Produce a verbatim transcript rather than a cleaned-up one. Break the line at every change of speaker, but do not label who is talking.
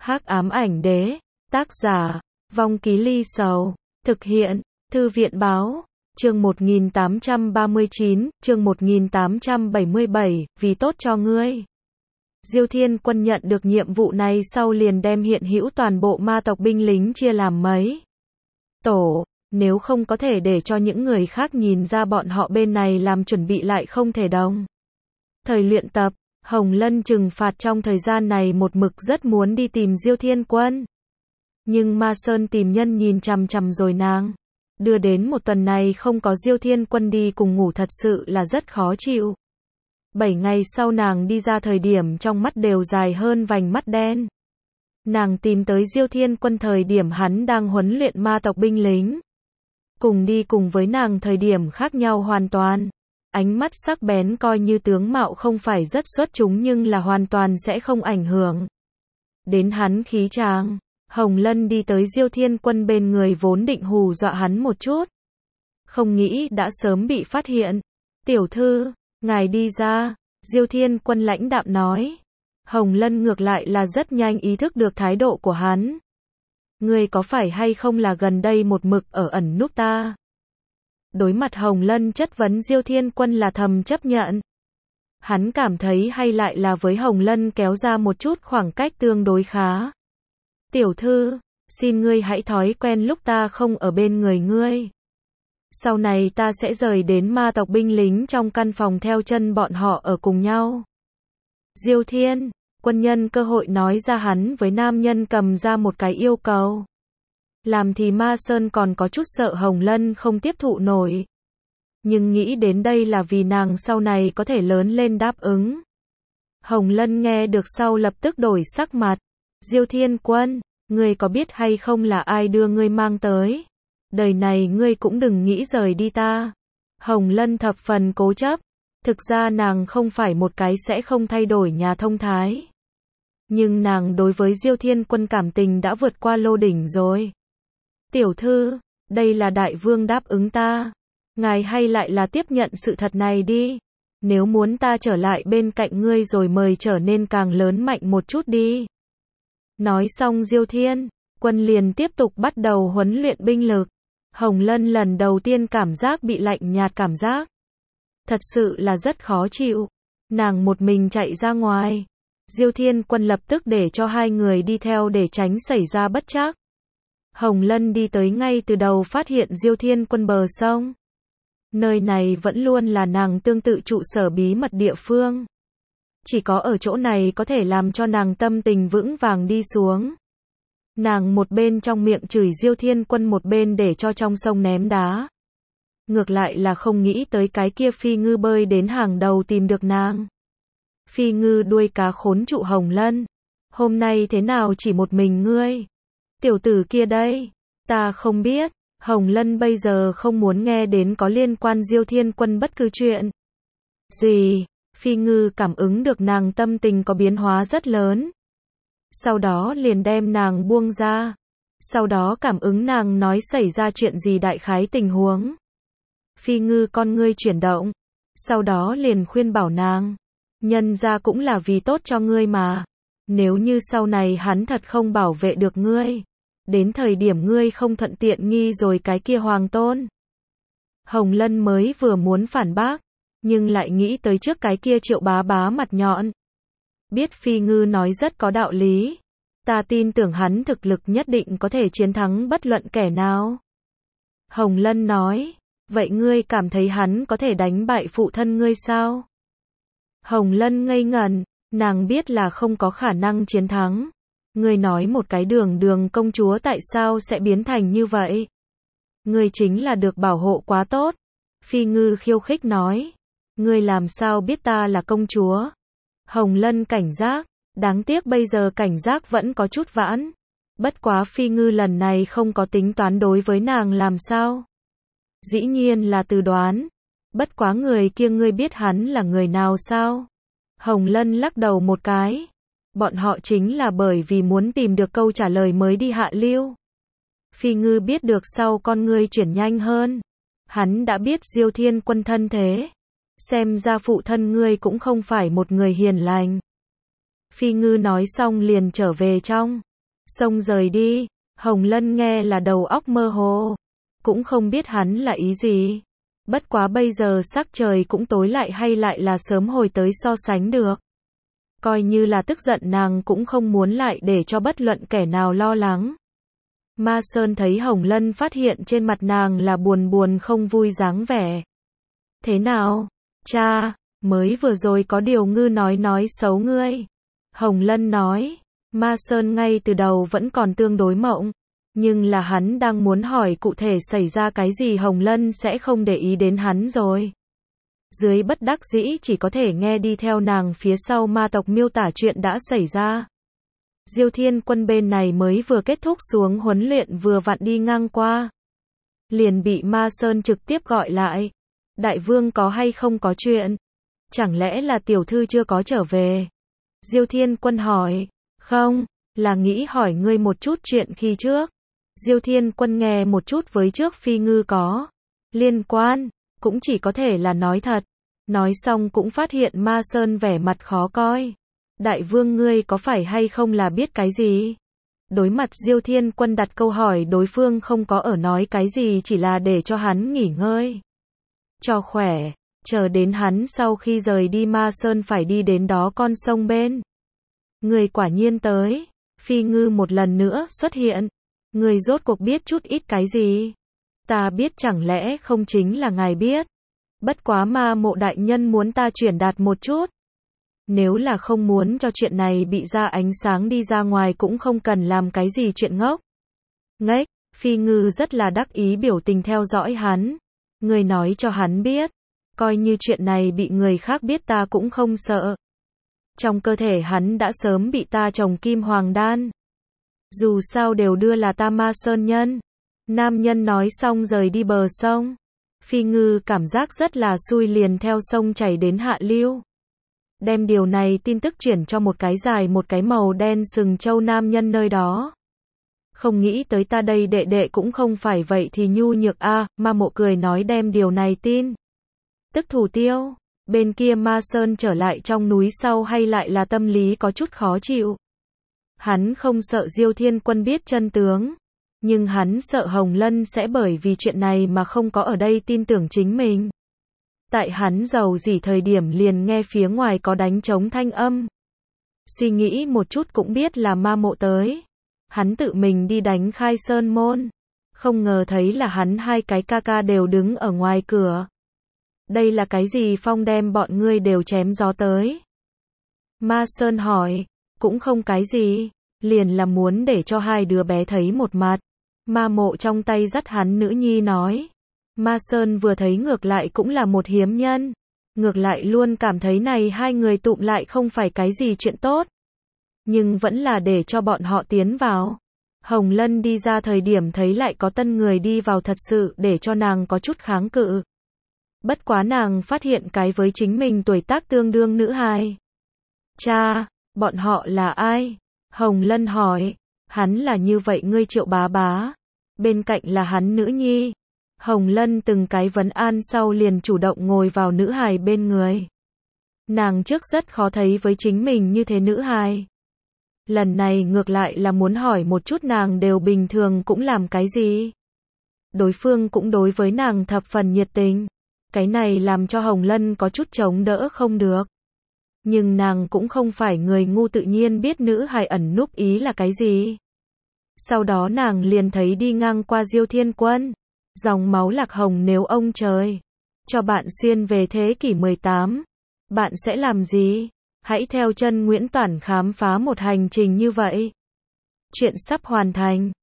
Hắc ám ảnh đế, tác giả, Vong Ký Ly Sầu, thực hiện, Thư viện báo, chương một nghìn tám trăm ba mươi chín, chương một nghìn tám trăm bảy mươi bảy, vì tốt cho ngươi. Diêu Thiên Quân nhận được nhiệm vụ này sau liền đem hiện hữu toàn bộ ma tộc binh lính chia làm mấy tổ, nếu không có thể để cho những người khác nhìn ra bọn họ bên này làm chuẩn bị lại không thể đồng. Thời luyện tập, Hồng Lân trừng phạt trong thời gian này một mực rất muốn đi tìm Diêu Thiên Quân. Nhưng Ma Sơn tìm nhân nhìn chằm chằm rồi nàng. Đưa đến một tuần này không có Diêu Thiên Quân đi cùng ngủ thật sự là rất khó chịu. Bảy ngày sau nàng đi ra thời điểm trong mắt đều dài hơn vành mắt đen. Nàng tìm tới Diêu Thiên Quân thời điểm hắn đang huấn luyện ma tộc binh lính. Cùng đi cùng với nàng thời điểm khác nhau hoàn toàn. Ánh mắt sắc bén coi như tướng mạo không phải rất xuất chúng nhưng là hoàn toàn sẽ không ảnh hưởng đến hắn khí tràng. Hồng Lân đi tới Diêu Thiên Quân bên người vốn định hù dọa hắn một chút. Không nghĩ đã sớm bị phát hiện. Tiểu thư, ngài đi ra, Diêu Thiên Quân lãnh đạm nói. Hồng Lân ngược lại là rất nhanh ý thức được thái độ của hắn. Ngươi có phải hay không là gần đây một mực ở ẩn núp ta? Đối mặt Hồng Lân chất vấn Diêu Thiên Quân là thầm chấp nhận. Hắn cảm thấy hay lại là với Hồng Lân kéo ra một chút khoảng cách tương đối khá. Tiểu thư, xin ngươi hãy thói quen lúc ta không ở bên người ngươi. Sau này ta sẽ rời đến ma tộc binh lính trong căn phòng theo chân bọn họ ở cùng nhau. Diêu Thiên Quân nhân cơ hội nói ra hắn với nam nhân cầm ra một cái yêu cầu. Làm thì Ma Sơn còn có chút sợ Hồng Lân không tiếp thụ nổi. Nhưng nghĩ đến đây là vì nàng sau này có thể lớn lên đáp ứng. Hồng Lân nghe được sau lập tức đổi sắc mặt. Diêu Thiên Quân, ngươi có biết hay không là ai đưa ngươi mang tới? Đời này ngươi cũng đừng nghĩ rời đi ta. Hồng Lân thập phần cố chấp. Thực ra nàng không phải một cái sẽ không thay đổi nhà thông thái. Nhưng nàng đối với Diêu Thiên Quân cảm tình đã vượt qua lô đỉnh rồi. Tiểu thư, đây là đại vương đáp ứng ta. Ngài hay lại là tiếp nhận sự thật này đi. Nếu muốn ta trở lại bên cạnh ngươi rồi mời trở nên càng lớn mạnh một chút đi. Nói xong Diêu Thiên Quân liền tiếp tục bắt đầu huấn luyện binh lực. Hồng Lân lần đầu tiên cảm giác bị lạnh nhạt cảm giác. Thật sự là rất khó chịu. Nàng một mình chạy ra ngoài. Diêu Thiên Quân lập tức để cho hai người đi theo để tránh xảy ra bất trắc. Hồng Lân đi tới ngay từ đầu phát hiện Diêu Thiên Quân bờ sông. Nơi này vẫn luôn là nàng tương tự trụ sở bí mật địa phương. Chỉ có ở chỗ này có thể làm cho nàng tâm tình vững vàng đi xuống. Nàng một bên trong miệng chửi Diêu Thiên Quân một bên để cho trong sông ném đá. Ngược lại là không nghĩ tới cái kia phi ngư bơi đến hàng đầu tìm được nàng. Phi ngư đuôi cá khốn trụ Hồng Lân. Hôm nay thế nào chỉ một mình ngươi? Tiểu tử kia đây, ta không biết. Hồng Lân bây giờ không muốn nghe đến có liên quan Diêu Thiên Quân bất cứ chuyện gì. Phi ngư cảm ứng được nàng tâm tình có biến hóa rất lớn. Sau đó liền đem nàng buông ra. Sau đó cảm ứng nàng nói xảy ra chuyện gì đại khái tình huống. Phi ngư con ngươi chuyển động. Sau đó liền khuyên bảo nàng. Nhân ra cũng là vì tốt cho ngươi mà. Nếu như sau này hắn thật không bảo vệ được ngươi. Đến thời điểm ngươi không thuận tiện nghi rồi cái kia hoàng tôn. Hồng Lân mới vừa muốn phản bác. Nhưng lại nghĩ tới trước cái kia Triệu bá bá mặt nhọn. Biết Phi ngư nói rất có đạo lý. Ta tin tưởng hắn thực lực nhất định có thể chiến thắng bất luận kẻ nào. Hồng Lân nói. Vậy ngươi cảm thấy hắn có thể đánh bại phụ thân ngươi sao? Hồng Lân ngây ngẩn. Nàng biết là không có khả năng chiến thắng. Ngươi nói một cái đường đường công chúa tại sao sẽ biến thành như vậy? Ngươi chính là được bảo hộ quá tốt. Phi ngư khiêu khích nói. Ngươi làm sao biết ta là công chúa? Hồng Lân cảnh giác. Đáng tiếc bây giờ cảnh giác vẫn có chút vãn. Bất quá Phi ngư lần này không có tính toán đối với nàng làm sao? Dĩ nhiên là từ đoán. Bất quá người kia ngươi biết hắn là người nào sao? Hồng Lân lắc đầu một cái. Bọn họ chính là bởi vì muốn tìm được câu trả lời mới đi hạ lưu. Phi ngư biết được sau con ngươi chuyển nhanh hơn. Hắn đã biết Diêu Thiên Quân thân thế. Xem ra phụ thân ngươi cũng không phải một người hiền lành. Phi ngư nói xong liền trở về trong Xông rời đi. Hồng Lân nghe là đầu óc mơ hồ. Cũng không biết hắn là ý gì. Bất quá bây giờ sắc trời cũng tối lại hay lại là sớm hồi tới so sánh được. Coi như là tức giận nàng cũng không muốn lại để cho bất luận kẻ nào lo lắng. Ma Sơn thấy Hồng Lân phát hiện trên mặt nàng là buồn buồn không vui dáng vẻ. Thế nào? Cha, mới vừa rồi có điều ngư nói nói xấu ngươi. Hồng Lân nói. Ma Sơn ngay từ đầu vẫn còn tương đối mộng. Nhưng là hắn đang muốn hỏi cụ thể xảy ra cái gì Hồng Lân sẽ không để ý đến hắn rồi. Dưới bất đắc dĩ chỉ có thể nghe đi theo nàng phía sau ma tộc miêu tả chuyện đã xảy ra. Diêu Thiên Quân bên này mới vừa kết thúc xuống huấn luyện vừa vặn đi ngang qua. Liền bị Ma Sơn trực tiếp gọi lại. Đại vương có hay không có chuyện? Chẳng lẽ là tiểu thư chưa có trở về? Diêu Thiên Quân hỏi. Không, là nghĩ hỏi ngươi một chút chuyện khi trước. Diêu Thiên Quân nghe một chút với trước phi ngư có liên quan, cũng chỉ có thể là nói thật. Nói xong cũng phát hiện Ma Sơn vẻ mặt khó coi. Đại vương ngươi có phải hay không là biết cái gì? Đối mặt Diêu Thiên Quân đặt câu hỏi đối phương không có ở nói cái gì chỉ là để cho hắn nghỉ ngơi. Cho khỏe, chờ đến hắn sau khi rời đi Ma Sơn phải đi đến đó con sông bên. Người quả nhiên tới, phi ngư một lần nữa xuất hiện. Người rốt cuộc biết chút ít cái gì? Ta biết chẳng lẽ không chính là ngài biết. Bất quá ma mộ đại nhân muốn ta truyền đạt một chút. Nếu là không muốn cho chuyện này bị ra ánh sáng đi ra ngoài cũng không cần làm cái gì chuyện ngốc. Ngếch, phi ngư rất là đắc ý biểu tình theo dõi hắn. Người nói cho hắn biết. Coi như chuyện này bị người khác biết ta cũng không sợ. Trong cơ thể hắn đã sớm bị ta trồng kim hoàng đan. Dù sao đều đưa là ta Ma Sơn nhân. Nam nhân nói xong rời đi bờ sông. Phi ngư cảm giác rất là xui liền theo sông chảy đến hạ lưu. Đem điều này tin tức chuyển cho một cái dài một cái màu đen sừng trâu nam nhân nơi đó. Không nghĩ tới ta đây đệ đệ cũng không phải vậy thì nhu nhược a. À, ma mộ cười nói đem điều này tin tức thủ tiêu. Bên kia Ma Sơn trở lại trong núi sau hay lại là tâm lý có chút khó chịu. Hắn không sợ Diêu Thiên Quân biết chân tướng. Nhưng hắn sợ Hồng Lân sẽ bởi vì chuyện này mà không có ở đây tin tưởng chính mình. Tại hắn giàu dỉ thời điểm liền nghe phía ngoài có đánh trống thanh âm. Suy nghĩ một chút cũng biết là ma mộ tới. Hắn tự mình đi đánh khai sơn môn. Không ngờ thấy là hắn hai cái ca ca đều đứng ở ngoài cửa. Đây là cái gì phong đem bọn ngươi đều chém gió tới? Ma Sơn hỏi. Cũng không cái gì. Liền là muốn để cho hai đứa bé thấy một mặt. Ma mộ trong tay dắt hắn nữ nhi nói. Ma Sơn vừa thấy ngược lại cũng là một hiếm nhân. Ngược lại luôn cảm thấy này hai người tụm lại không phải cái gì chuyện tốt. Nhưng vẫn là để cho bọn họ tiến vào. Hồng Lân đi ra thời điểm thấy lại có tân người đi vào thật sự để cho nàng có chút kháng cự. Bất quá nàng phát hiện cái với chính mình tuổi tác tương đương nữ hài. Cha, bọn họ là ai? Hồng Lân hỏi. Hắn là như vậy ngươi Triệu bá bá. Bên cạnh là hắn nữ nhi. Hồng Lân từng cái vấn an sau liền chủ động ngồi vào nữ hài bên người. Nàng trước rất khó thấy với chính mình như thế nữ hài. Lần này ngược lại là muốn hỏi một chút nàng đều bình thường cũng làm cái gì. Đối phương cũng đối với nàng thập phần nhiệt tình. Cái này làm cho Hồng Lân có chút chống đỡ không được. Nhưng nàng cũng không phải người ngu tự nhiên biết nữ hài ẩn núp ý là cái gì. Sau đó nàng liền thấy đi ngang qua Diêu Thiên Quân. Dòng máu lạc hồng nếu ông trời cho bạn xuyên về thế kỷ mười tám. Bạn sẽ làm gì? Hãy theo chân Nguyễn Toản khám phá một hành trình như vậy. Chuyện sắp hoàn thành.